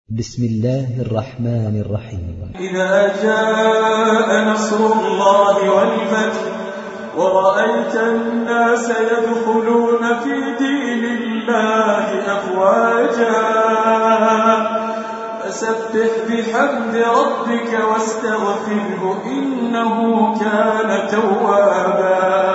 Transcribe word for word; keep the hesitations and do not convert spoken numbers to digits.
بسم الله الرحمن الرحيم. إذا جاء نصر الله والفتح ورأيت الناس يدخلون في دين الله أفواجا فسبح بحمد ربك واستغفره إنه كان توابا